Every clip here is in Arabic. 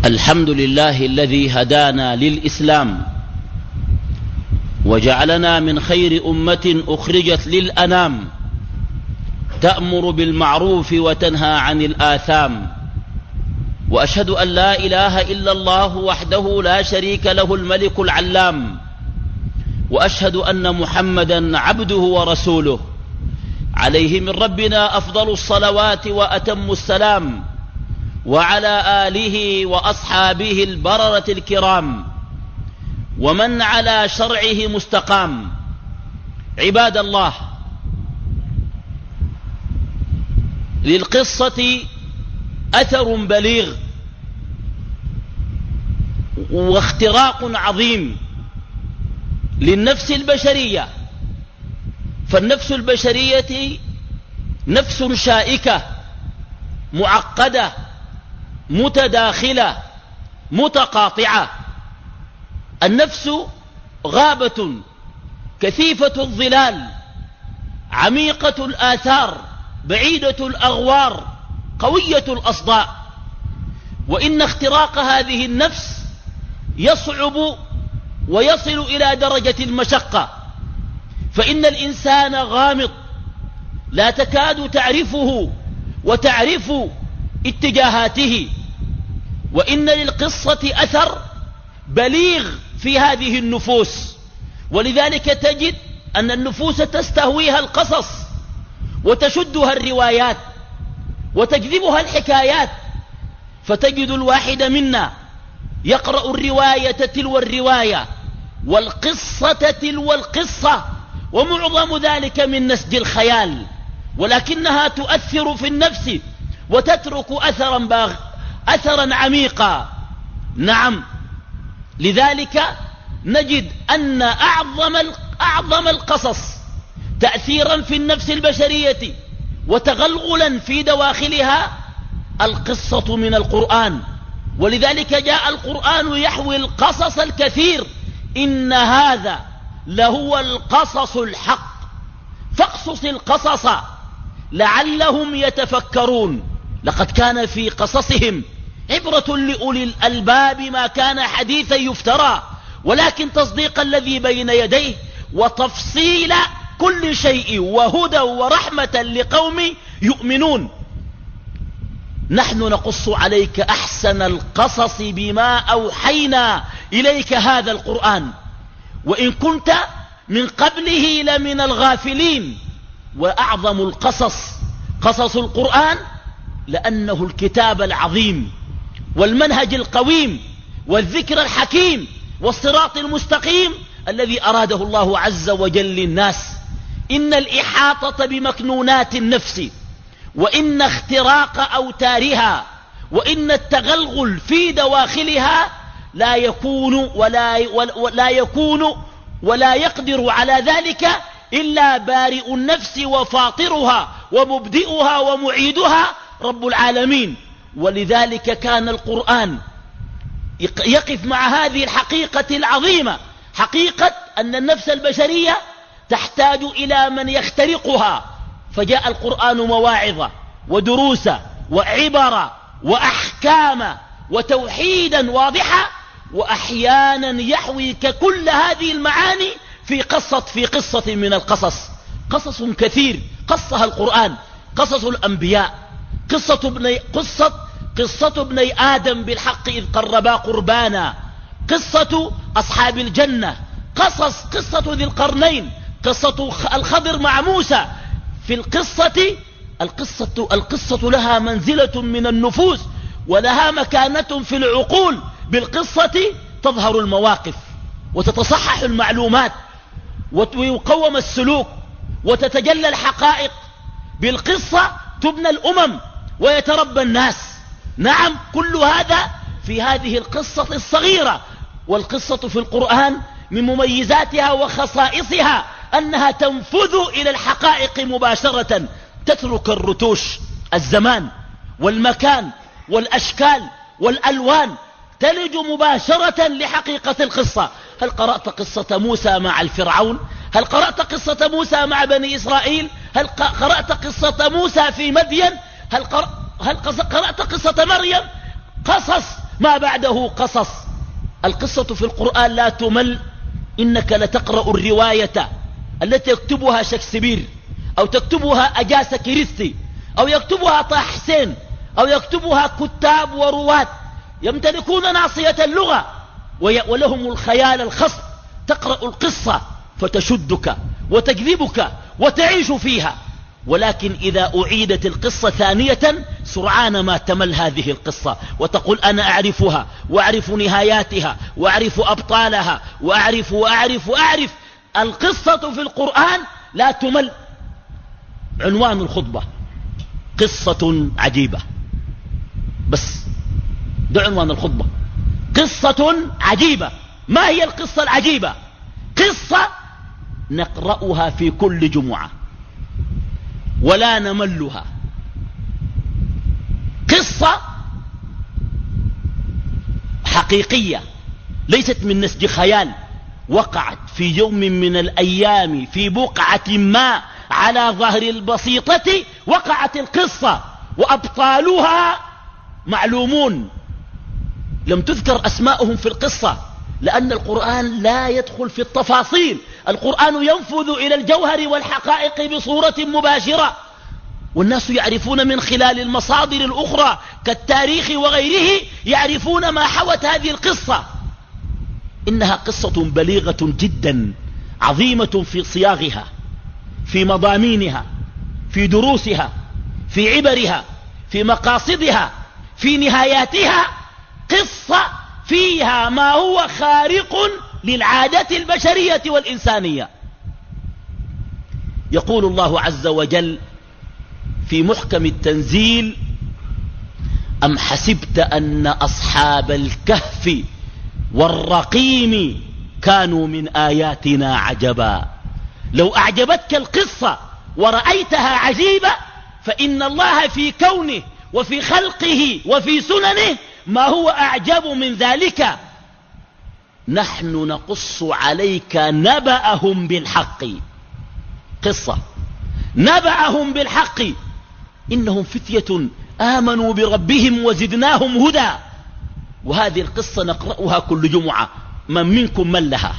الحمد لله الذي هدانا للإسلام وجعلنا من خير أمة أخرجت للأنام تأمر بالمعروف وتنهى عن الآثام. وأشهد أن لا إله إلا الله وحده لا شريك له الملك العلام، وأشهد أن محمدا عبده ورسوله عليه من ربنا أفضل الصلوات وأتم السلام، وعلى آله وأصحابه البررة الكرام ومن على شرعه مستقام. عباد الله، للقصة أثر بليغ واختراق عظيم للنفس البشرية، فالنفس البشرية نفس شائكة معقدة متداخلة متقاطعة. النفس غابة كثيفة الظلال عميقة الآثار بعيدة الأغوار قوية الأصداء، وإن اختراق هذه النفس يصعب ويصل إلى درجة المشقة، فإن الإنسان غامض لا تكاد تعرفه وتعرف اتجاهاته، وإن للقصة أثر بليغ في هذه النفوس، ولذلك تجد أن النفوس تستهويها القصص وتشدها الروايات وتجذبها الحكايات، فتجد الواحد منا يقرأ الرواية تلو الرواية والقصة تلو القصة، ومعظم ذلك من نسج الخيال، ولكنها تؤثر في النفس وتترك أثرا عميقا. نعم، لذلك نجد أن أعظم القصص تأثيرا في النفس البشرية وتغلغلا في دواخلها القصة من القرآن، ولذلك جاء القرآن يحوي القصص الكثير. إن هذا لهو القصص الحق فاقصص القصص لعلهم يتفكرون. لقد كان في قصصهم عبرة لأولي الألباب ما كان حديثا يفترى، ولكن تصديق الذي بين يديه وتفصيل كل شيء وهدى ورحمة لقوم يؤمنون. نحن نقص عليك أحسن القصص بما أوحينا إليك هذا القرآن، وإن كنت من قبله لمن الغافلين. وأعظم القصص قصص القرآن، لأنه الكتاب العظيم والمنهج القويم والذكر الحكيم والصراط المستقيم الذي أراده الله عز وجل للناس. إن الإحاطة بمكنونات النفس، وإن اختراق أوتارها، وإن التغلغل في دواخلها لا يكون ولا يقدر على ذلك إلا بارئ النفس وفاطرها ومبدئها ومعيدها رب العالمين. ولذلك كان القرآن يقف مع هذه الحقيقة العظيمة، حقيقة أن النفس البشرية تحتاج إلى من يخترقها، فجاء القرآن مواعظ ودروس وعبر وأحكام وتوحيدا واضحة، وأحيانا يحوي كل هذه المعاني في قصة من القصص. قصص كثير قصها القرآن، قصص الأنبياء، قصة ابني آدم بالحق إذ قربا قربانا، قصة أصحاب الجنة، قصة ذي القرنين، قصة الخضر مع موسى. في القصة لها منزلة من النفوس ولها مكانة في العقول. بالقصة تظهر المواقف وتتصحح المعلومات ويقوم السلوك وتتجلى الحقائق. بالقصة تبنى الأمم ويتربى الناس. نعم، كل هذا في هذه القصة الصغيرة. والقصة في القرآن من مميزاتها وخصائصها أنها تنفذ إلى الحقائق مباشرة، تترك الرتوش، الزمان والمكان والأشكال والألوان، تلج مباشرة لحقيقة القصة. هل قرأت قصة موسى مع الفرعون؟ هل قرأت قصة موسى مع بني إسرائيل؟ هل قرأت قصة موسى في مدين؟ هل قرأت قصة مريم؟ قصص ما بعده قصص. القصة في القرآن لا تمل. إنك لتقرأ الرواية التي يكتبها شكسبير أو تكتبها أجاسة كريستي أو يكتبها طه حسين أو يكتبها كتاب ورواة يمتلكون ناصية اللغة ولهم الخيال الخصب. تقرأ القصة فتشدك وتجذبك وتعيش فيها، ولكن إذا أعيدت القصة ثانية سرعان ما تمل هذه القصة وتقول أنا أعرفها وأعرف نهاياتها وأعرف أبطالها وأعرف. القصة في القرآن لا تمل. عنوان الخطبة قصة عجيبة، بس ده عنوان الخطبة، قصة عجيبة. ما هي القصة العجيبة؟ قصة نقرأها في كل جمعة ولا نملها. قصة حقيقية ليست من نسج خيال، وقعت في يوم من الأيام في بقعة ما على ظهر البسيطة. وقعت القصة وأبطالها معلومون، لم تذكر أسماؤهم في القصة لأن القرآن لا يدخل في التفاصيل. القرآن ينفذ إلى الجوهر والحقائق بصورة مباشرة، والناس يعرفون من خلال المصادر الأخرى كالتاريخ وغيره، يعرفون ما حوت هذه القصة. إنها قصة بليغة جدا، عظيمة في صياغها، في مضامينها، في دروسها، في عبرها، في مقاصدها، في نهاياتها. قصة فيها ما هو خارق للعادة البشرية والإنسانية. يقول الله عز وجل في محكم التنزيل: أم حسبت أن أصحاب الكهف والرقيم كانوا من آياتنا عجبا. لو أعجبتك القصة ورأيتها عجيبة فإن الله في كونه وفي خلقه وفي سننه ما هو أعجب من ذلك. نحن نقص عليك نبأهم بالحق. قصة نبأهم بالحق، إنهم فتية آمنوا بربهم وزدناهم هدى. وهذه القصة نقرأها كل جمعة. من منكم من لها؟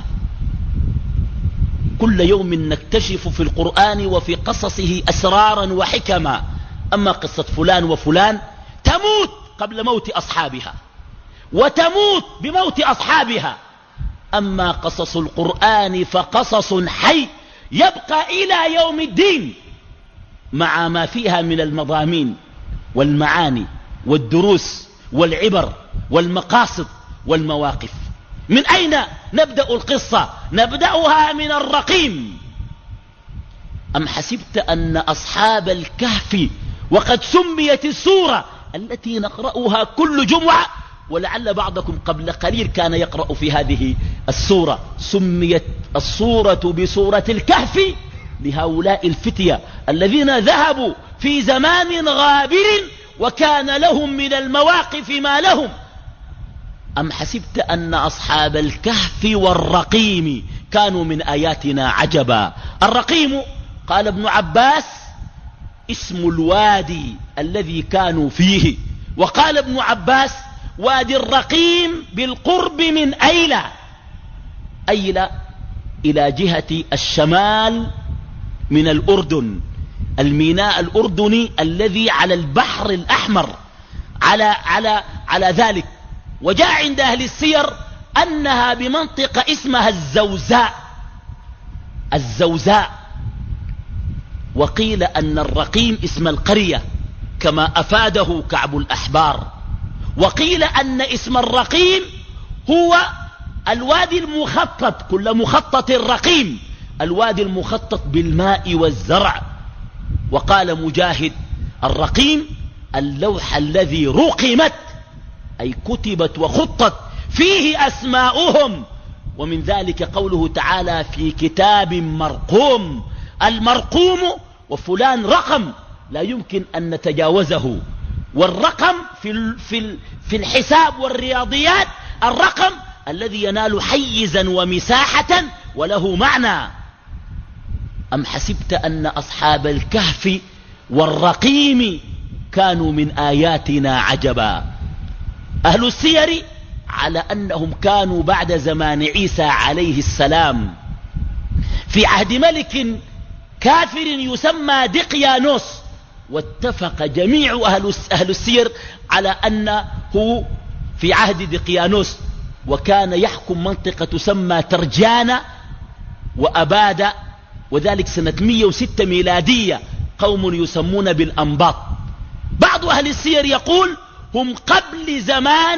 كل يوم نكتشف في القرآن وفي قصصه أسرارا وحكما. أما قصة فلان وفلان تموت قبل موت أصحابها وتموت بموت أصحابها. أما قصص القرآن فقصص حي يبقى إلى يوم الدين مع ما فيها من المضامين والمعاني والدروس والعبر والمقاصد والمواقف. من أين نبدأ القصة؟ نبدأها من الرقيم. أم حسبت أن أصحاب الكهف، وقد سميت السورة التي نقرأها كل جمعة، ولعل بعضكم قبل قليل كان يقرأ في هذه السورة. سميت السورة بسورة الكهف لهؤلاء الفتية الذين ذهبوا في زمان غابر وكان لهم من المواقف ما لهم. أم حسبت أن أصحاب الكهف والرقيم كانوا من آياتنا عجبا. الرقيم قال ابن عباس اسم الوادي الذي كانوا فيه، وقال ابن عباس وادي الرقيم بالقرب من أيلة. أيلة إلى جهة الشمال من الأردن، الميناء الأردني الذي على البحر الأحمر على ذلك. وجاء عند أهل السير أنها بمنطقة اسمها الزوزاء. وقيل أن الرقيم اسم القرية كما أفاده كعب الأحبار. وقيل أن اسم الرقيم هو الوادي المخطط، كل مخطط الرقيم، الوادي المخطط بالماء والزرع. وقال مجاهد الرقيم اللوح الذي رقمت أي كتبت وخطت فيه أسماؤهم. ومن ذلك قوله تعالى في كتاب مرقوم. المرقوم وفلان رقم لا يمكن أن نتجاوزه. والرقم في الحساب والرياضيات الرقم الذي ينال حيزا ومساحة وله معنى. أم حسبت أن أصحاب الكهف والرقيم كانوا من آياتنا عجبا. أهل السير على أنهم كانوا بعد زمان عيسى عليه السلام في عهد ملك كافر يسمى دقيانوس، واتفق جميع أهل السير على أنه في عهد دقيانوس، وكان يحكم منطقة تسمى ترجانة وأبادة، وذلك سنة 106 ميلادية، قوم يسمون بالأنباط. بعض أهل السير يقول هم قبل زمان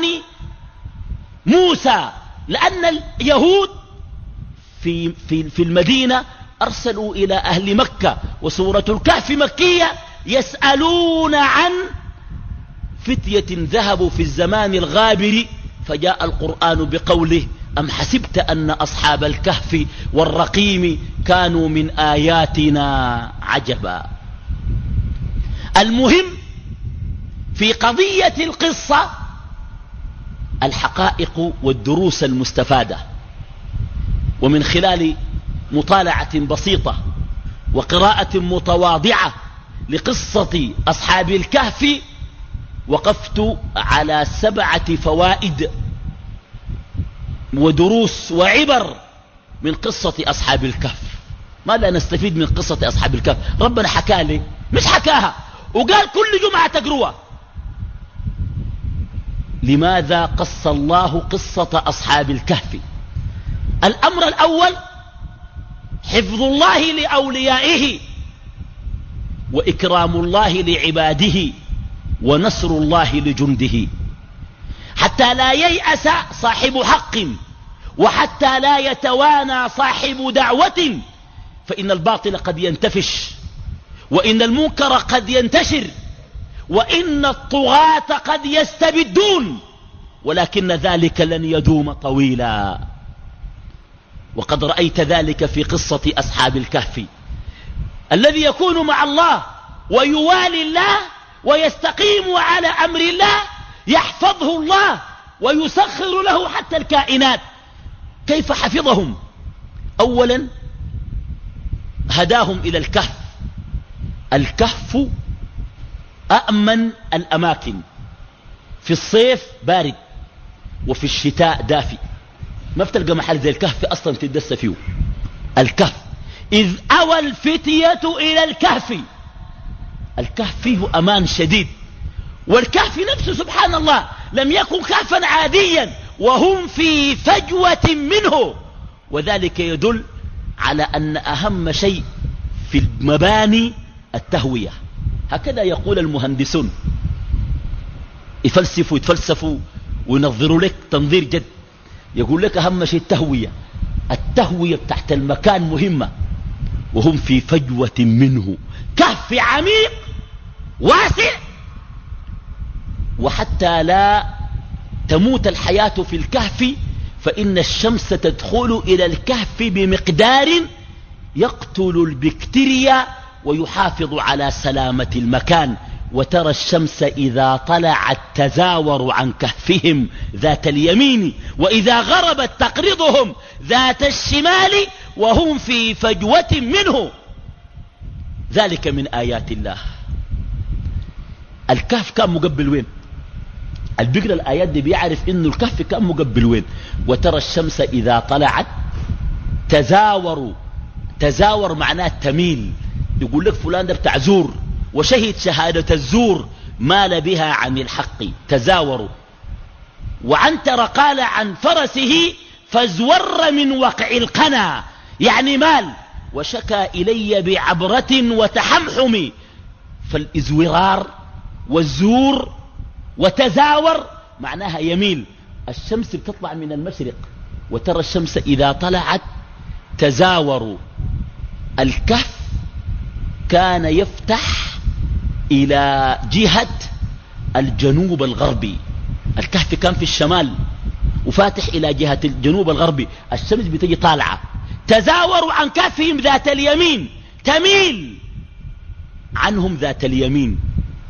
موسى، لأن اليهود في المدينة أرسلوا إلى أهل مكة، وسورة الكهف مكية، يسألون عن فتية ذهبوا في الزمان الغابر، فجاء القرآن بقوله أم حسبت أن أصحاب الكهف والرقيم كانوا من آياتنا عجبا. المهم في قضية القصة الحقائق والدروس المستفادة، ومن خلال مطالعة بسيطة وقراءة متواضعة لقصة أصحاب الكهف وقفت على 7 فوائد ودروس وعبر من قصة أصحاب الكهف. ما لا نستفيد من قصة أصحاب الكهف؟ ربنا حكى لي مش حكاها وقال كل جمعة تقروها. لماذا قص الله قصة أصحاب الكهف؟ الأمر الأول حفظ الله لأوليائه، وإكرام الله لعباده، ونصر الله لجنده، حتى لا ييأس صاحب حق، وحتى لا يتوانى صاحب دعوة، فإن الباطل قد ينتفش، وإن المنكر قد ينتشر، وإن الطغاة قد يستبدون، ولكن ذلك لن يدوم طويلا. وقد رأيت ذلك في قصة أصحاب الكهف. الذي يكون مع الله ويوالي الله ويستقيم على أمر الله يحفظه الله ويسخر له حتى الكائنات. كيف حفظهم؟ أولا هداهم إلى الكهف. الكهف أأمن الأماكن، في الصيف بارد وفي الشتاء دافئ، ما بتلقى محل زي الكهف أصلا تدس فيه. الكهف إذ أوى الفتية إلى الكهف، الكهف فيه أمان شديد. والكهف نفسه سبحان الله لم يكن كهفا عاديا، وهم في فجوة منه، وذلك يدل على أن أهم شيء في المباني التهوية. هكذا يقول المهندسون، يتفلسفوا وينظروا لك تنظير جد، يقول لك أهم شيء التهوية تحت المكان مهمة، وهم في فجوة منه. كهف عميق واسع، وحتى لا تموت الحياة في الكهف، فإن الشمس تدخل إلى الكهف بمقدار يقتل البكتيريا ويحافظ على سلامة المكان. وترى الشمس إذا طلعت تزاور عن كهفهم ذات اليمين، وإذا غربت تقرضهم ذات الشمال، وهم في فجوة منه. ذلك من آيات الله. الكهف كان مقبل وين؟ البقرة الآيات دي بيعرف إنه الكهف كان مقبل وين. وترى الشمس إذا طلعت تزاور معناه تميل. يقول لك فلان ده بتاع زور وشهد شهادة الزور، مال بها عن الحق، تزاوروا. وعنتر قال عن فرسه فازور من وقع القنا، يعني مال. وشكى إلي بعبرة وتحمحم. فالإزورار والزور وتزاور معناها يميل. الشمس بتطلع من المشرق، وترى الشمس إذا طلعت تزاور. الكهف كان يفتح إلى جهة الجنوب الغربي. الكهف كان في الشمال وفاتح إلى جهة الجنوب الغربي، الشمس بتجي طالعة. تزاوروا عن كهفهم ذات اليمين، تميل عنهم ذات اليمين.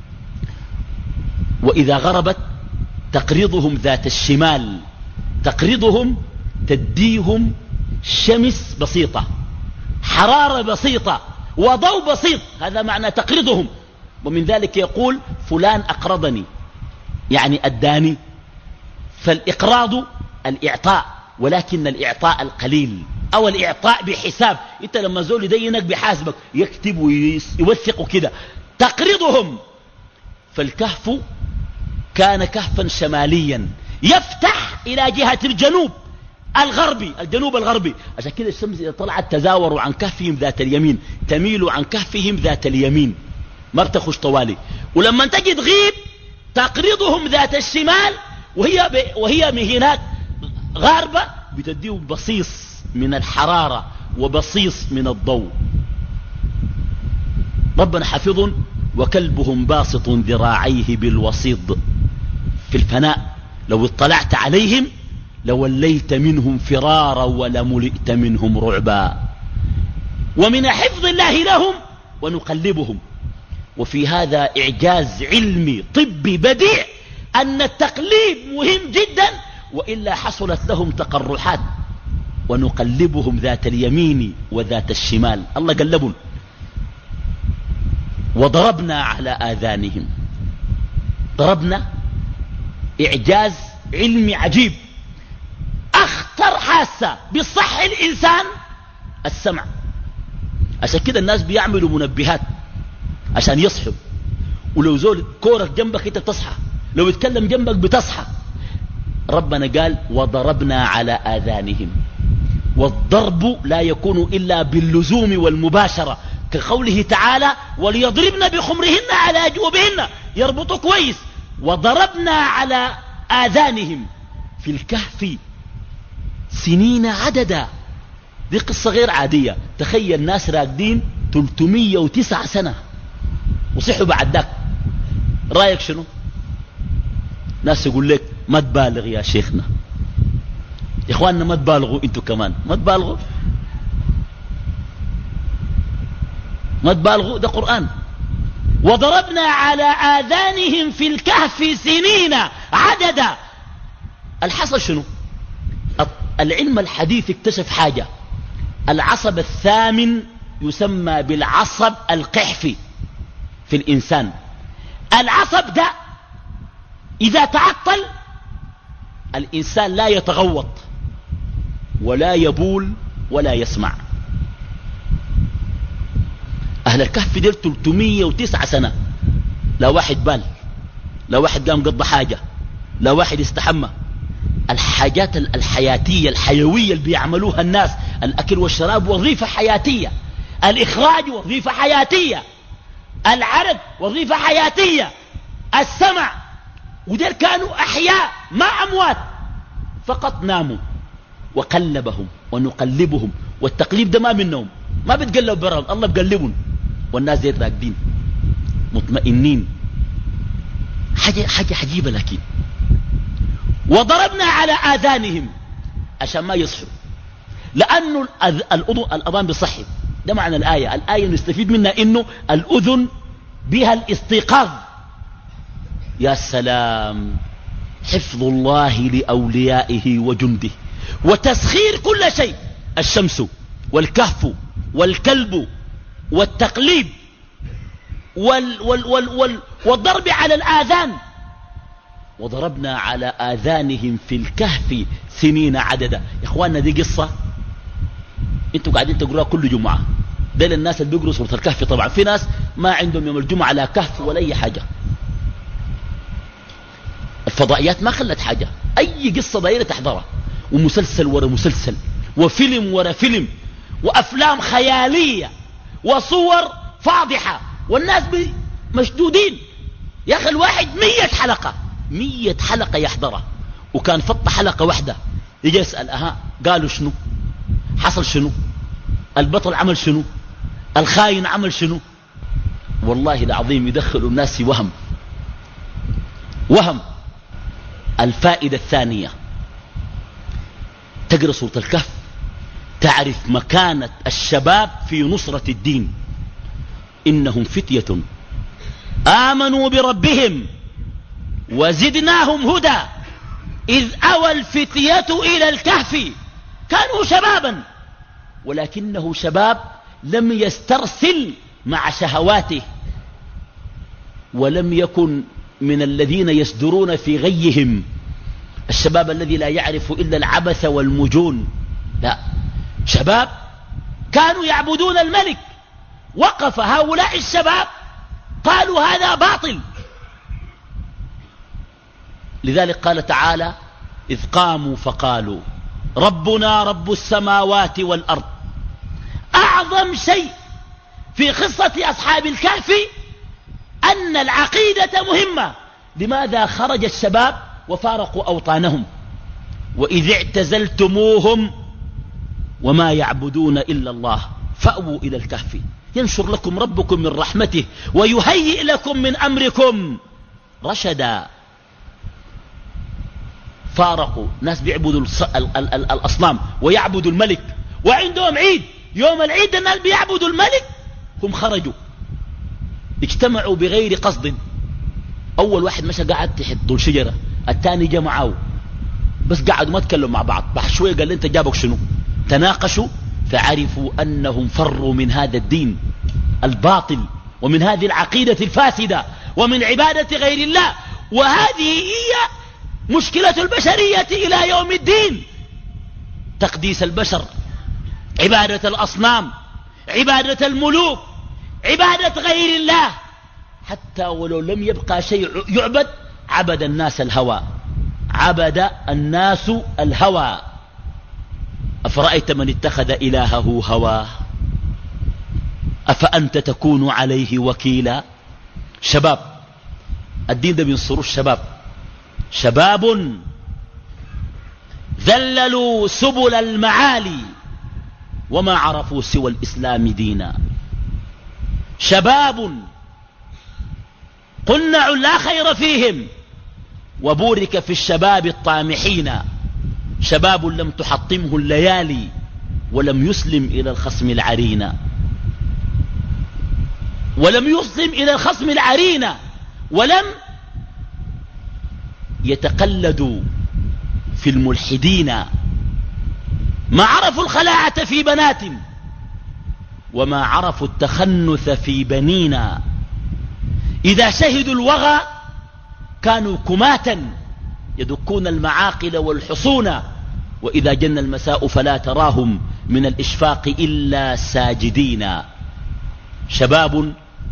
وإذا غربت تقرضهم ذات الشمال، تقرضهم تديهم شمس بسيطة، حرارة بسيطة، وضوء بسيط. هذا معنى تقرضهم. ومن ذلك يقول فلان أقرضني، يعني أداني. فالإقراض الإعطاء، ولكن الإعطاء القليل أو الإعطاء بحساب. أنت لما زول يدينك بحاسبك يكتب ويوثق كده تقرضهم. فالكهف كان كهفا شماليا يفتح إلى جهة الجنوب الغربي. عشان كده الشمس إذا طلعت تزاوروا عن كهفهم ذات اليمين، تميل عن كهفهم ذات اليمين، ما بتخش طوالي. ولما تجي تغيب تقرضهم ذات الشمال، وهي من هناك غاربة، بتديه بصيص من الحرارة وبصيص من الضوء. ربنا حفظ وكلبهم باسط ذراعيه بالوصيد. في الفناء لو اطلعت عليهم لوليت منهم فرارا ولملئت منهم رعبا. ومن حفظ الله لهم ونقلبهم. وفي هذا إعجاز علمي طبي بديع أن التقليب مهم جدا، وإلا حصلت لهم تقرحات. ونقلبهم ذات اليمين وذات الشمال. الله قلبهم. وضربنا على آذانهم. ضربنا إعجاز علمي عجيب. أخطر حاسة بصح الإنسان السمع. عشان كده الناس بيعملوا منبهات عشان يصحوا. ولو زول كورك جنبك انت بتصحى، لو يتكلم جنبك بتصحى. ربنا قال وضربنا على آذانهم. والضرب لا يكون إلا باللزوم والمباشرة، كقوله تعالى وليضربن بخمرهن على جوبهن، يربطوا كويس. وضربنا على آذانهم في الكهف سنين عددا. دي قصة غير عادية. تخيل ناس راقدين 309 سنة وصحوا بعد ذاك. رايك شنو؟ ناس يقول لك ما تبالغ يا شيخنا، يا اخواننا ما تبالغوا، انتوا كمان ما تبالغوا، ما تبالغوا، ده قرآن. وضربنا على آذانهم في الكهف سنين عددا. الحصل شنو؟ العلم الحديث اكتشف حاجة. العصب الثامن يسمى بالعصب القحفي في الإنسان. العصب ده إذا تعطل الإنسان لا يتغوط ولا يبول ولا يسمع. أهل الكهف دير 309 سنة لا واحد بال، لا واحد قام قضى حاجة، لا واحد استحمى. الحاجات الحياتية الحيوية اللي بيعملوها الناس، الأكل والشراب وظيفة حياتية، الإخراج وظيفة حياتية، العرق وظيفة حياتية، السمع. ودير كانوا أحياء ما أموات، فقط ناموا. وقلبهم ونقلبهم. والتقليب ده ما منهم، ما بتقلبوا برهم، الله بقلبهم. والناس دير راقدين مطمئنين. حاجة عجيبة. لكن وضربنا على آذانهم عشان ما يصحوا، لأنه الأذان بصحي. ده معنى الآية. الآية نستفيد منها إنه الأذن بها الاستيقاظ. يا سلام، حفظ الله لأوليائه وجنده وتسخير كل شيء. الشمس والكهف والكلب والتقليب والضرب على الآذان. وضربنا على آذانهم في الكهف سنين عددا. يا اخواننا دي قصة انتوا قاعدين تقروها كل جمعة. ده للناس اللي بيقروا سورة الكهف. طبعا في ناس ما عندهم يوم الجمعة لا كهف ولا أي حاجة. الفضائيات ما خلت حاجة، أي قصة دايرة تحضرها، ومسلسل ورا مسلسل، وفيلم ورا فيلم، وأفلام خيالية، وصور فاضحة، والناس مشدودين. يا أخي الواحد 100 حلقة 100 حلقة يحضرها، وكان فط حلقة واحدة يجي يسأل قالوا شنو، حصل شنو، البطل عمل شنو، الخاين عمل شنو. والله العظيم يدخلوا الناس في وهم. الفائدة الثانية، تقرأ سورة الكهف تعرف مكانة الشباب في نصرة الدين. إنهم فتية آمنوا بربهم وزدناهم هدى إذ أوى الفتية إلى الكهف كانوا شبابا، ولكنه شباب لم يسترسل مع شهواته، ولم يكن من الذين يسدرون في غيهم، الشباب الذي لا يعرف إلا العبث والمجون، لا، شباب كانوا يعبدون الملك. وقف هؤلاء الشباب قالوا هذا باطل. لذلك قال تعالى: إذ قاموا فقالوا ربنا رب السماوات والأرض. أعظم شيء في قصة أصحاب الكهف أن العقيدة مهمة. لماذا خرج الشباب وفارقوا أوطانهم؟ وإذ اعتزلتموهم وما يعبدون إلا الله فأووا إلى الكهف ينشر لكم ربكم من رحمته ويهيئ لكم من أمركم رشدا. فارقوا ناس بيعبدوا الأصنام ويعبدوا الملك، وعندهم عيد، يوم العيد الناس بيعبدوا الملك، هم خرجوا اجتمعوا بغير قصد. أول واحد مشى قاعد تحت ظل شجرة، الثاني جاء معه، بس قعدوا ما تكلموا مع بعض. بعد شوية قال لي انت جابك شنو؟ تناقشوا فعرفوا أنهم فروا من هذا الدين الباطل ومن هذه العقيدة الفاسدة ومن عبادة غير الله. وهذه هي مشكلة البشرية إلى يوم الدين، تقديس البشر، عبادة الأصنام، عبادة الملوك، عبادة غير الله. حتى ولو لم يبقى شيء يعبد عبد الناس الهوى، عبد الناس الهوى. أفرأيت من اتخذ إلهه هواه أفأنت تكون عليه وكيلا. شباب الدين ده بينصروا الشباب، شباب ذللوا سبل المعالي وما عرفوا سوى الإسلام دينا. شباب قنع لا خير فيهم وبورك في الشباب الطامحين. شباب لم تحطمه الليالي ولم يسلم إلى الخصم العرين، ولم يتقلدوا في الملحدين. ما عرفوا الخلاعة في بنات وما عرفوا التخنث في بنينا. إذا شهدوا الوغى كانوا كماتا يدكون المعاقل والحصون، وإذا جن المساء فلا تراهم من الإشفاق إلا ساجدين. شباب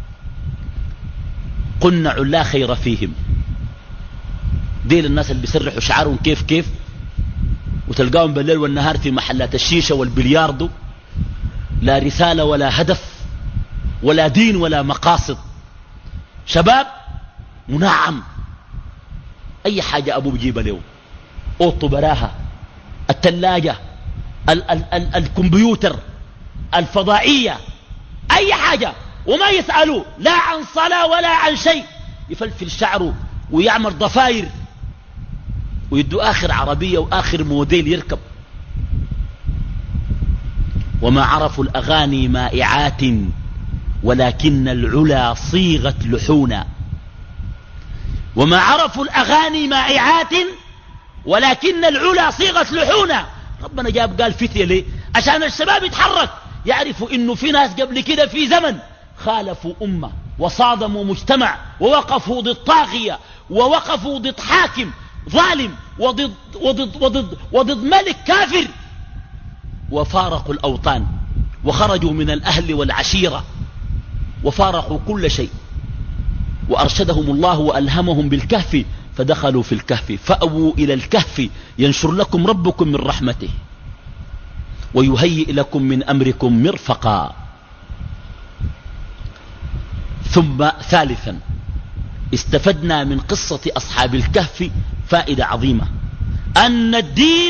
قنع لا خير فيهم. ديل الناس اللي بيسرحوا شعارهم كيف كيف، وتلقاهم بالليل والنهار في محلات الشيشة والبلياردو، لا رسالة ولا هدف ولا دين ولا مقاصد. شباب منعم، أي حاجة أبوه بيجيبها له، أوضته براها، الثلاجة، الكمبيوتر، الفضائية، أي حاجة، وما يسألوا لا عن صلاة ولا عن شيء. يفلفل شعره ويعمل ضفاير ويدوا آخر عربية وآخر موديل يركب. وما عرفوا الأغاني مائعات ولكن العلا صيغت لحونا. وما عرفوا الأغاني مائعات ولكن العلا صيغت لحونا. ربنا جاب قال فتية ليه؟ عشان الشباب يتحرك، يعرفوا إنه في ناس قبل كده في زمن خالفوا أمة وصادموا مجتمع ووقفوا ضد طاغية ووقفوا ضد حاكم ظالم وضد ملك كافر، وفارقوا الأوطان وخرجوا من الأهل والعشيرة وفارقوا كل شيء، وأرشدهم الله وألهمهم بالكهف فدخلوا في الكهف فأووا إلى الكهف ينشر لكم ربكم من رحمته ويهيئ لكم من أمركم مرفقا. ثم ثالثا استفدنا من قصة أصحاب الكهف فائدة عظيمة، أن الدين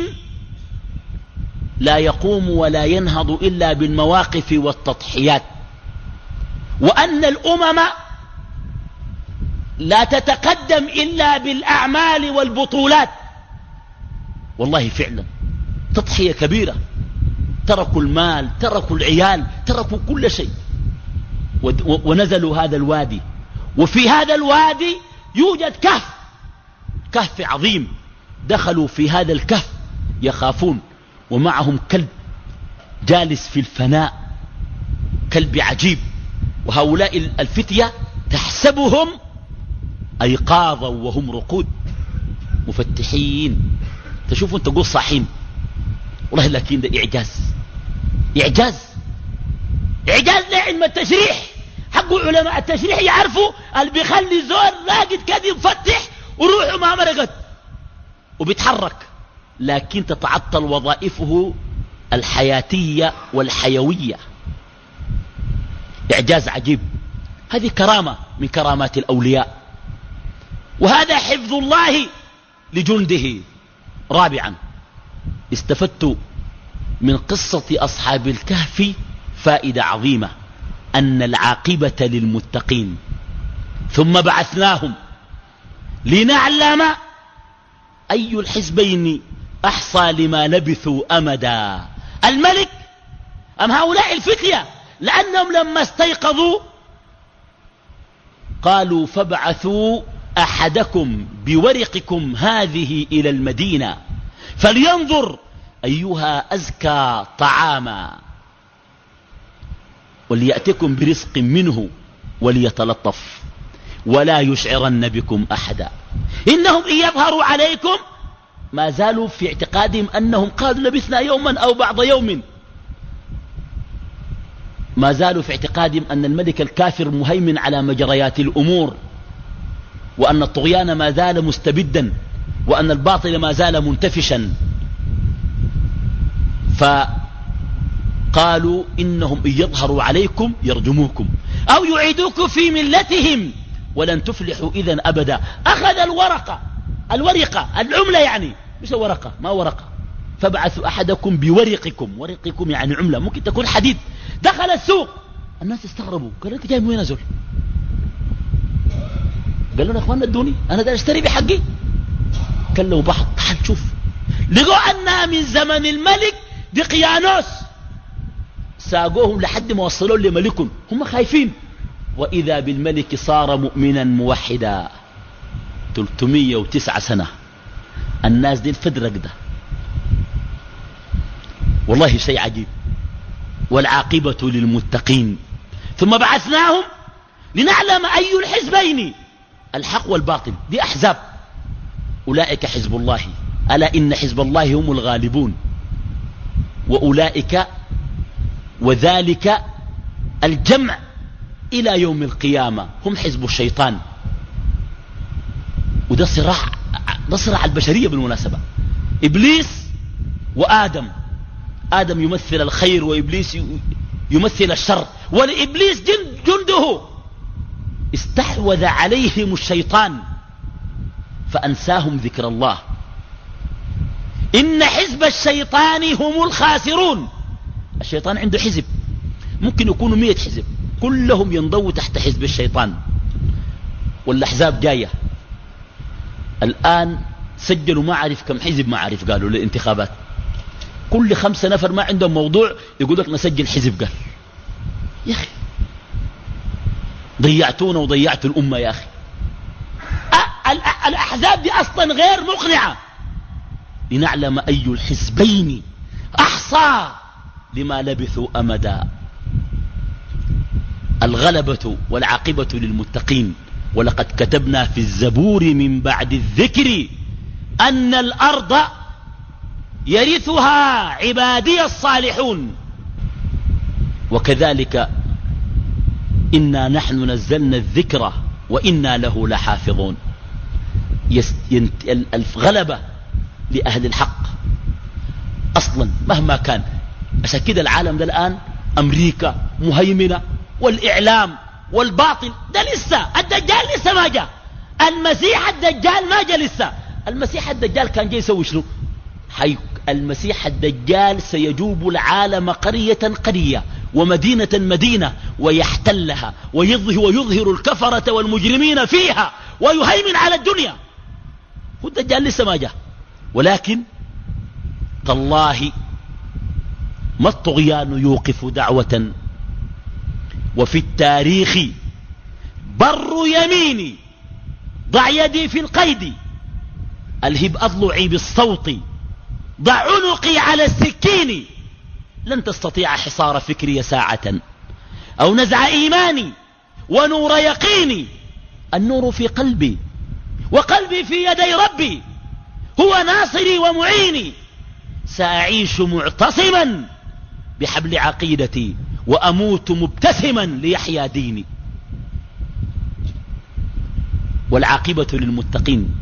لا يقوم ولا ينهض إلا بالمواقف والتضحيات، وأن الأمم لا تتقدم إلا بالأعمال والبطولات. والله فعلا تضحية كبيرة، تركوا المال، تركوا العيال، تركوا كل شيء ونزلوا هذا الوادي. وفي هذا الوادي يوجد كهف عظيم، دخلوا في هذا الكهف يخافون ومعهم كلب جالس في الفناء، كلب عجيب. وهؤلاء الفتية تحسبهم أيقاظا وهم رقود، مفتحين، تشوفوا انت تقول صاحين والله، لكن ده إعجاز. إعجاز لعلم التشريح. حقوا علماء التشريح يعرفوا اللي بيخلي زول لاقد كده مفتح وروحه ما مرقت وبيتحرك، لكن تتعطل وظائفه الحياتية والحيوية. إعجاز عجيب. هذه كرامة من كرامات الأولياء، وهذا حفظ الله لجنده. رابعا، استفدت من قصة أصحاب الكهف فائدة عظيمة، أن العاقبة للمتقين. ثم بعثناهم لنعلم أي الحزبين أحصى لما لبثوا أمدا. الملك أم هؤلاء الفتية لأنهم لما استيقظوا قالوا فابعثوا أحدكم بورقكم هذه إلى المدينة فلينظر أيها أزكى طعاما وليأتكم برزق منه وليتلطف ولا يشعرن بكم أحدا. إنهم إن يظهروا عليكم ما زالوا في اعتقادهم أنهم قالوا لبثنا يوما أو بعض يوم، ما زالوا في اعتقادهم أن الملك الكافر مهيمن على مجريات الأمور، وأن الطغيان ما زال مستبدا، وأن الباطل ما زال منتفشا. فقالوا إنهم إن يظهروا عليكم يرجموكم أو يعيدوكم في ملتهم ولن تفلحوا إذن أبدا. أخذ الورقة العملة، يعني مش ورقة، ما ورقة. فابعثوا أحدكم بورقكم، ورقكم يعني عملة، ممكن تكون حديد. دخل السوق، الناس استغربوا، قالوا أنت جاي من وين أزول؟ قال لنا أخواننا ادوني، أنا دا اشتري بحقي. كلوا بعض، تعال شوف، لقوا أنها من زمن الملك دقيانوس، ساقوهم لحد ما وصلوا لملكهم، هم خايفين. وإذا بالملك صار مؤمنا موحدا. 309 سنة الناس دي الفدرق ده، والله شيء عجيب. والعاقبة للمتقين. ثم بعثناهم لنعلم أي الحزبين الحق والباطل. دي أحزاب، أولئك حزب الله، ألا إن حزب الله هم الغالبون. وأولئك وذلك الجمع إلى يوم القيامة هم حزب الشيطان. وده صراع البشرية بالمناسبة. إبليس وآدم، آدم يمثل الخير وإبليس يمثل الشر، ولإبليس جنده استحوذ عليهم الشيطان فأنساهم ذكر الله. إن حزب الشيطان هم الخاسرون. الشيطان عنده حزب، ممكن يكونوا 100 حزب كلهم ينضووا تحت حزب الشيطان. والأحزاب جاية الآن، سجلوا ما عارف كم حزب، ما عارف قالوا للانتخابات، كل 5 نفر ما عندهم موضوع يقول لك نسجل حزب. قال يا أخي ضيعتونا وضيعتوا الأمة يا أخي. الأحزاب دي أصلا غير مقنعة. لنعلم أي الحزبين أحصى لما لبثوا أمدا. الغلبة والعاقبة للمتقين. ولقد كتبنا في الزبور من بعد الذكر أن الأرض يرثها عبادي الصالحون وكذلك إنا نحن نزلنا الذكر وإنا له لحافظون. الغلبة لأهل الحق أصلا مهما كان. عشان كده العالم ده الآن أمريكا مهيمنة والإعلام والباطل ده لسه. الدجال لسه ما جاء، المسيح الدجال ما جاء لسه. المسيح الدجال كان جاي يسوي شنو؟ المسيح الدجال سيجوب العالم قرية قرية ومدينة مدينة ويحتلها ويظهر الكفرة والمجرمين فيها ويهيمن على الدنيا. والدجال لسه ما جاء. ولكن تالله ما الطغيان يوقف دعوة، وفي التاريخ بر يميني ضع يدي في القيد ألهب أضلعي بالصوت ضع عنقي على السكين لن تستطيع حصار فكري ساعة أو نزع إيماني ونور يقيني. النور في قلبي وقلبي في يدي ربي هو ناصري ومعيني، سأعيش معتصما بحبل عقيدتي وأموت مبتسما ليحيا ديني. والعاقبة للمتقين.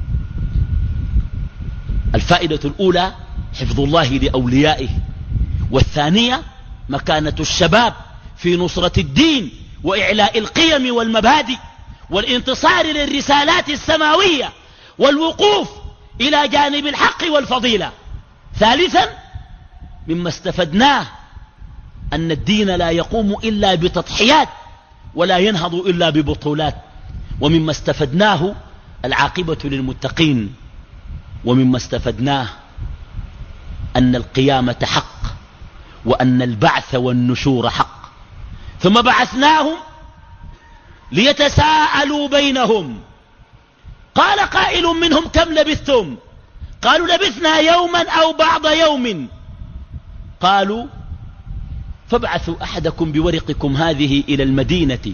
الفائدة الأولى حفظ الله لأوليائه، والثانية مكانة الشباب في نصرة الدين وإعلاء القيم والمبادئ والانتصار للرسالات السماوية والوقوف إلى جانب الحق والفضيلة. ثالثا مما استفدناه أن الدين لا يقوم إلا بتضحيات ولا ينهض إلا ببطولات. ومما استفدناه العاقبة للمتقين. ومما استفدناه أن القيامة حق وأن البعث والنشور حق. ثم بعثناهم ليتساءلوا بينهم. قال قائل منهم كم لبثتم؟ قالوا لبثنا يوما أو بعض يوم. قالوا فابعثوا أحدكم بورقكم هذه إلى المدينة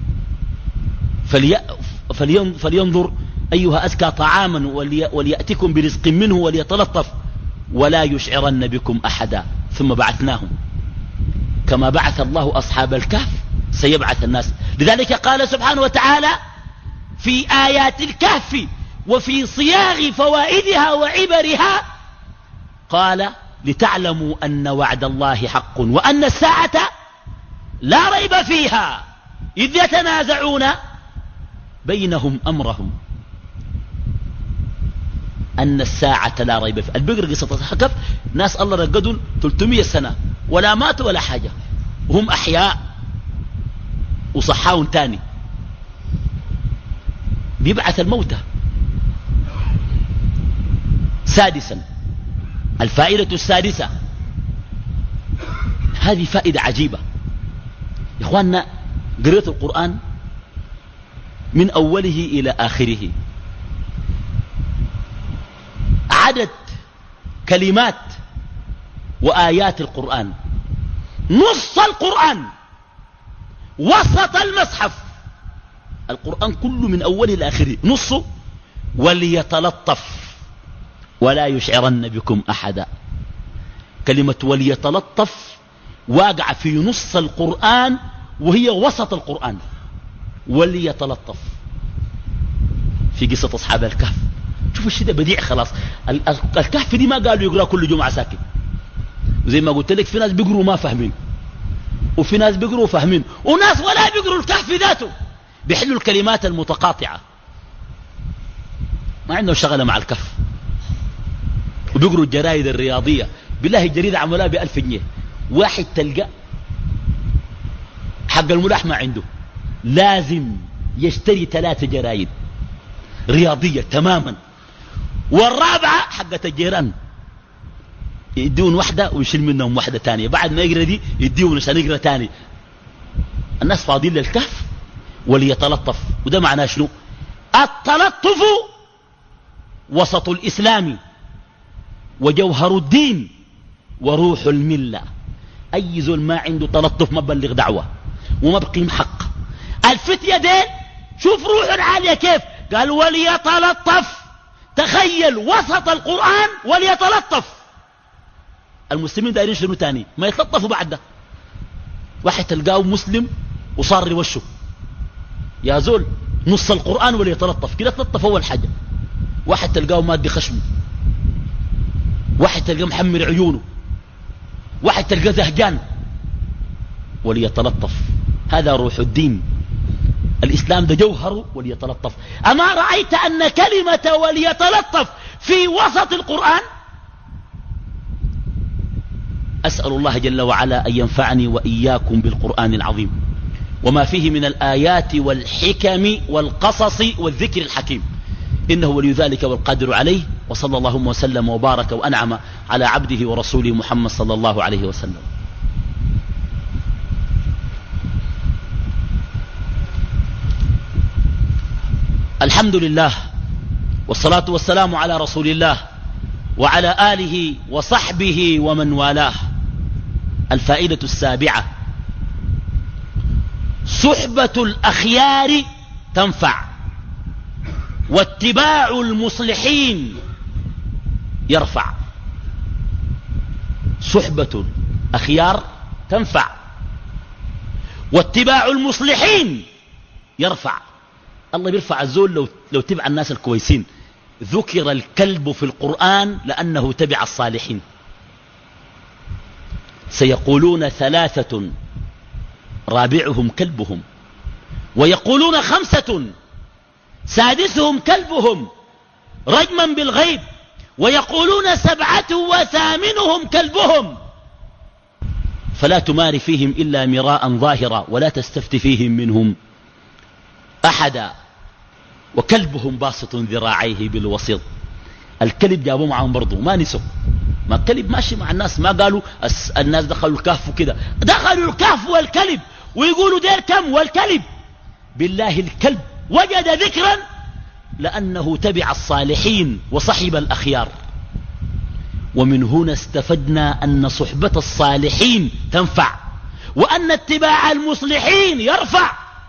فلينظر أيها أزكى طعاما وليأتكم برزق منه وليتلطف ولا يشعرن بكم أحدا. ثم بعثناهم كما بعث الله أصحاب الكهف سيبعث الناس. لذلك قال سبحانه وتعالى في آيات الكهف وفي صياغ فوائدها وعبرها، قال لتعلموا أن وعد الله حق وأن الساعة لا ريب فيها إذ يتنازعون بينهم أمرهم. أن الساعة لا ريب فيها. البقر قصة الكهف ناس الله رقدوا 300 سنة ولا ماتوا ولا حاجة وهم أحياء وصحاون تاني. بيبعث الموتى. سادسا الفائدة السادسة، هذه فائدة عجيبة يا إخواننا. قريت القرآن من أوله إلى آخره، عدد كلمات وآيات القرآن، نص القرآن، وسط المصحف، القرآن كله من أوله إلى آخره نصه. وليتلطف ولا يشعرن بكم أحدا. كلمة وليتلطف واقع في نص القرآن وهي وسط القرآن. وليتلطف في قصة أصحاب الكهف. شوف الشيء ده بديع خلاص. الكهف دي ما قالوا يقرأ كل جمعة ساكن، زي ما قلت لك في ناس بيقروا ما فاهمين وفي ناس بيقروا فاهمين وناس ولا بيقروا الكهف ذاته بيحلوا الكلمات المتقاطعة، ما عندهم شغلة مع الكهف وبيقروا الجرائد الرياضية. بالله الجريدة عملها ب1000 جنيه. واحد تلقى حق الملاح ما عنده، لازم يشتري 3 جرائد رياضية تماما، والرابعة حقة الجيران يديون واحدة ويشيل منهم واحدة تانية، بعد ما يقرأ دي يديون عشان يقرأ تاني. الناس فاضين للكهف. وليتلطف، وده معناه شنو؟ التلطف وسط الإسلام وجوهر الدين وروح الملة. أي زول ما عنده تلطف ما بلغ دعوة وما بقيم حق. الفتية دين شوف روح العالية كيف قال وليتلطف. تخيل وسط القرآن وليتلطف. المسلمين دايرين شنو تاني؟ ما يتلطفوا بعد ده. واحد تلقاه مسلم وصار وشه يا زول نص القرآن وليتلطف كده. تلطف أول حاجة. واحد تلقاه مادي خشمه، واحد تلقاه محمر عيونه، واحد تلقاه زهجان. وليتلطف. هذا روح الدين. الإسلام ده جوهره وليتلطف. أما رأيت أن كلمة وليتلطف في وسط القرآن؟ أسأل الله جل وعلا أن ينفعني وإياكم بالقرآن العظيم وما فيه من الآيات والحكم والقصص والذكر الحكيم، إنه ولي ذلك والقادر عليه. وصلى اللهم وسلم وبارك وأنعم على عبده ورسوله محمد صلى الله عليه وسلم. الحمد لله والصلاة والسلام على رسول الله وعلى آله وصحبه ومن والاه. الفائدة السابعة: صحبة الأخيار تنفع، واتباع المصلحين يرفع، صحبة أخيار تنفع، واتباع المصلحين يرفع. الله بيرفع الزول لو تبع الناس الكويسين. ذكر الكلب في القرآن لأنه تبع الصالحين. سيقولون 3 رابعهم كلبهم، ويقولون 5 سادسهم كلبهم رجما بالغيب، ويقولون 7 وثامنهم كلبهم، فلا تمار فيهم إلا مراء ظاهرا ولا تستفت فيهم منهم أحدا، وكلبهم باسط ذراعيه بالوسيط. الكلب جابوه معهم برضو، ما نسوا، ما الكلب ماشي مع الناس، ما قالوا الناس دخلوا الكهف وكده، دخلوا الكهف والكلب ويقولوا دير كم والكلب. بالله الكلب وجد ذكرا لأنه تبع الصالحين وصحب الأخيار. ومن هنا استفدنا أن صحبة الصالحين تنفع، وأن اتباع المصلحين يرفع.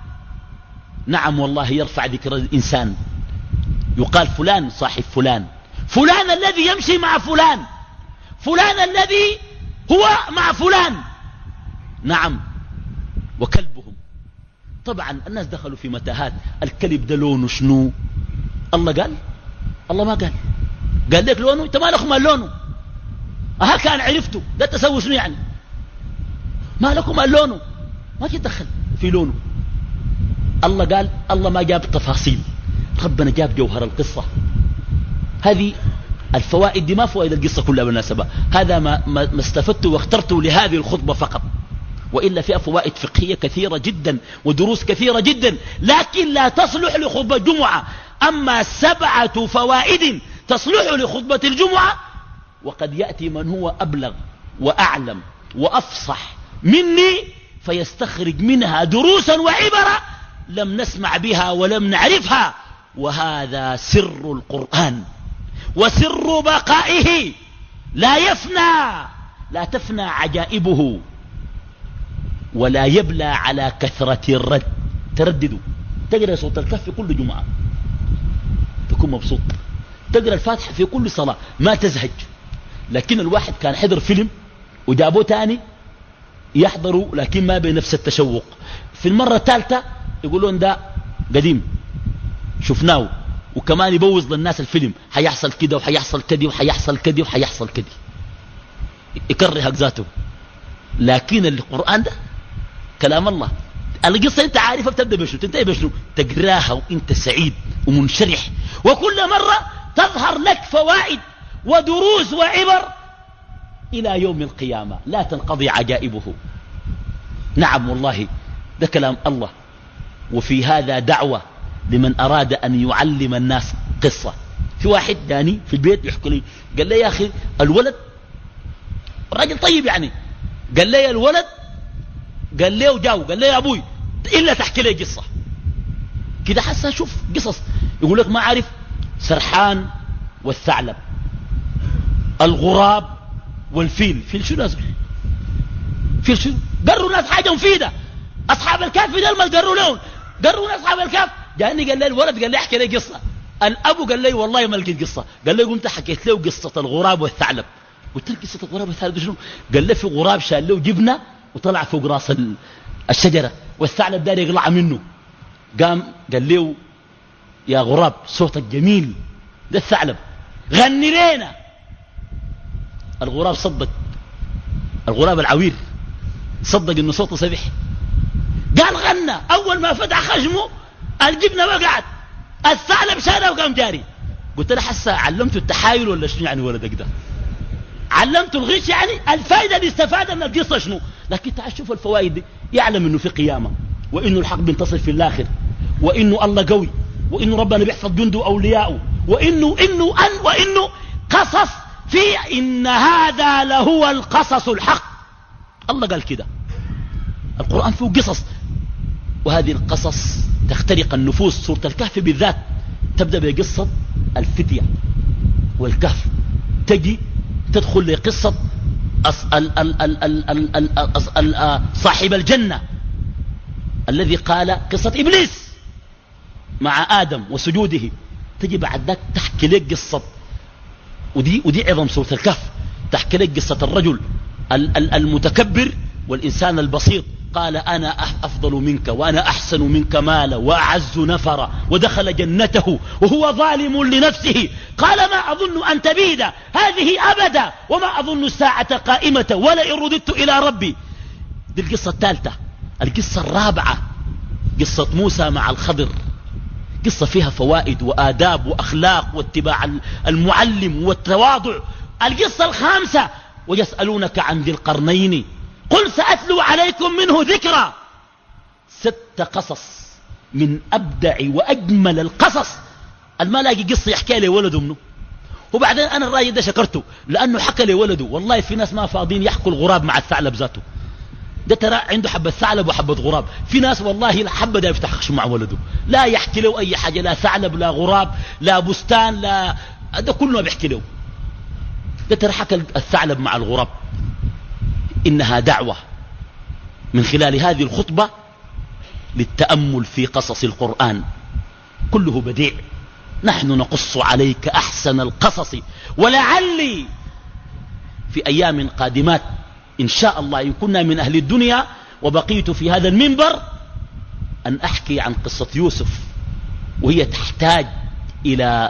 نعم والله يرفع ذكر الإنسان. يقال فلان صاحب فلان، فلان الذي يمشي مع فلان، فلان الذي هو مع فلان. نعم. وكلبهم، طبعا الناس دخلوا في متاهات. الكلب ده لونه شنو؟ الله قال؟ الله ما قال. قال لك لونه، انت ما لكم قال لونه. أها كان عرفته ده تسوي شنو يعني؟ ما لكم قال لونه، ما تدخل في لونه. الله قال، الله ما جاب تفاصيل، ربنا جاب جوهر القصة. هذه الفوائد دي ما فوائد القصة كلها بالمناسبة، هذا ما استفدت واخترته لهذه الخطبة فقط، وإلا فيها فوائد فقهية كثيرة جدا ودروس كثيرة جدا، لكن لا تصلح لخطبة الجمعة. أما 7 فوائد تصلح لخطبة الجمعة، وقد يأتي من هو أبلغ وأعلم وأفصح مني فيستخرج منها دروسا وعبرة لم نسمع بها ولم نعرفها. وهذا سر القرآن وسر بقائه، لا يفنى، لا تفنى عجائبه، ولا يبلى على كثرة الرد. ترددوا، تقرأ صوت الكهف في كل جمعة تكون مبسوط، تقرأ الفاتحة في كل صلاة ما تزهج. لكن الواحد كان حضر فيلم وجابوه تاني يحضروا، لكن ما بنفس التشوق. في المرة الثالثة يقولون ده قديم شفناه، وكمان يبوظ للناس الفيلم، حيحصل كده وحيحصل كده وحيحصل كده وحيحصل كده، يكرهك ذاته. لكن القرآن ده كلام الله. القصة انت عارفها بتبدأ بشنو تنتهي بشنو، تقراها وانت سعيد ومنشرح، وكل مرة تظهر لك فوائد ودروس وعبر إلى يوم القيامة لا تنقضي عجائبه. نعم والله ده كلام الله. وفي هذا دعوة لمن أراد أن يعلم الناس قصة. في واحد جاني في البيت يحكي لي، قال لي يا أخي الولد راجل طيب يعني، قال لي الولد، قال لي وجاو، قال لي يا أبوي إلا تحكي لي قصة كده. حسا شوف قصص يقول لك ما عارف سرحان والثعلب، الغراب والفيل. فيل شو لازم؟ فيل شو؟ قروا الناس حاجة مفيدة. أصحاب الكهف دول ما قروا لهم، قروا أصحاب الكهف. جاني قال لي الولد، قال لي احكي لي قصة. الأبو قال لي والله ما لقيت قصة. قال لي قمت حكيت له قصة الغراب والثعلب. قلت له قصة الغراب والثعلب شنو؟ قال لي في غراب شال له جبنة وطلع فوق راس الشجرة، والثعلب دار يقلع منه. قام قال له يا غراب صوتك جميل، ده الثعلب غني لينا. الغراب صدق، الغراب العوير صدق انه صوته سبح، قال غنى. اول ما فتح خشمه الجبنه وقعت، الثعلب شاله وقام جاري. قلت له حسا علمته التحايل ولا شنو يعني ولدك ده؟ علمته الغش يعني؟ الفائده اللي استفادها من القصه شنو؟ لكن تعال شوف الفوائد دي. يعلم انه في قيامه، وانه الحق بينتصر في الاخر، وانه الله قوي، وانه ربنا بيحفظ جنده واولياءه، وانه قصص في ان هذا لهو القصص الحق. الله قال كده. القرآن فيه قصص، وهذه القصص تخترق النفوس. سورة الكهف بالذات تبدأ بقصة الفتية والكهف، تجي تدخل لقصة صاحب الجنة الذي قال قصة إبليس مع آدم وسجوده. تجي بعد ذلك تحكي لك قصة ودي عظم سورة الكهف. تحكي لك قصة الرجل المتكبر والإنسان البسيط. قال أنا أفضل منك وأنا أحسن منك مالا وأعز نفرا، ودخل جنته وهو ظالم لنفسه. قال ما أظن أن تبيد هذه أبدا وما أظن الساعة قائمة ولئن رددت إلى ربي. دي القصة الثالثة. القصة الرابعة قصة موسى مع الخضر، قصة فيها فوائد وآداب وأخلاق واتباع المعلم والتواضع. القصة الخامسة ويسألونك عن ذي القرنين قل سأتلو عليكم منه ذكرى. 6 قصص من أبدع وأجمل القصص. ما لاقي قصة يحكي لي ولده منه. وبعدين أنا الراجل ده شكرته لأنه حكى لي ولده. والله في ناس ما فاضين يحكوا الغراب مع الثعلب ذاته. ده ترى عنده حبة ثعلب وحبة غراب. في ناس والله الحبة ده يفتحش مع ولده، لا يحكي له أي حاجة، لا ثعلب لا غراب لا بستان لا، ده كله ما بيحكي له. ده ترى حكى الثعلب مع الغراب. إنها دعوة من خلال هذه الخطبة للتأمل في قصص القرآن، كله بديع. نحن نقص عليك أحسن القصص، ولعلي في أيام قادمات إن شاء الله إن كنا من أهل الدنيا وبقيت في هذا المنبر أن أحكي عن قصة يوسف، وهي تحتاج إلى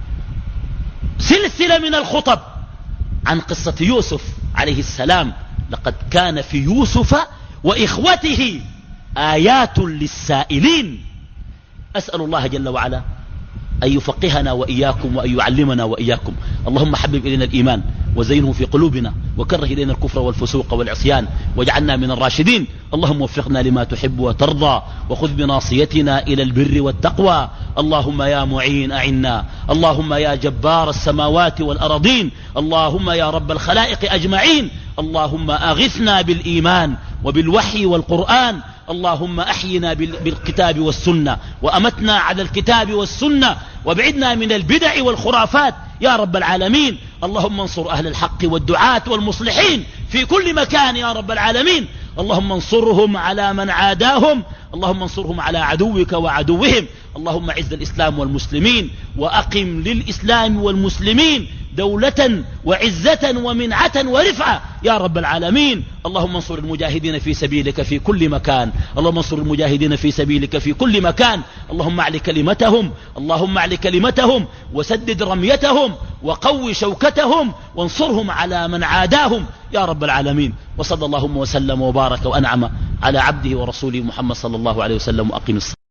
سلسلة من الخطب عن قصة يوسف عليه السلام. لقد كان في يوسف وإخوته آيات للسائلين. أسأل الله جل وعلا أن يفقهنا وإياكم وأن يعلمنا وإياكم. اللهم حبب إلينا الإيمان وزينه في قلوبنا وكره إلينا الكفر والفسوق والعصيان واجعلنا من الراشدين. اللهم وفقنا لما تحب وترضى وخذ بناصيتنا إلى البر والتقوى. اللهم يا معين أعنا، اللهم يا جبار السماوات والأرضين، اللهم يا رب الخلائق أجمعين، اللهم أغثنا بالإيمان وبالوحي والقرآن. اللهم أحينا بالكتاب والسنة وأمتنا على الكتاب والسنة وابعدنا من البدع والخرافات يا رب العالمين. اللهم انصر أهل الحق والدعاة والمصلحين في كل مكان يا رب العالمين. اللهم انصرهم على من عاداهم، اللهم انصرهم على عدوك وعدوهم. اللهم عز الإسلام والمسلمين وأقم للإسلام والمسلمين دولة وعزة ومنعة ورفعة يا رب العالمين. اللهم انصر المجاهدين في سبيلك في كل مكان، اللهم انصر المجاهدين في سبيلك في كل مكان. اللهم اعل كلمتهم، اللهم اعل كلمتهم وسدد رميتهم وقوي شوكتهم وانصرهم على من عاداهم يا رب العالمين. وصلى اللهم وسلم وبارك وأنعم على عبده ورسوله محمد صلى الله عليه وسلم. وأقم الصلاة.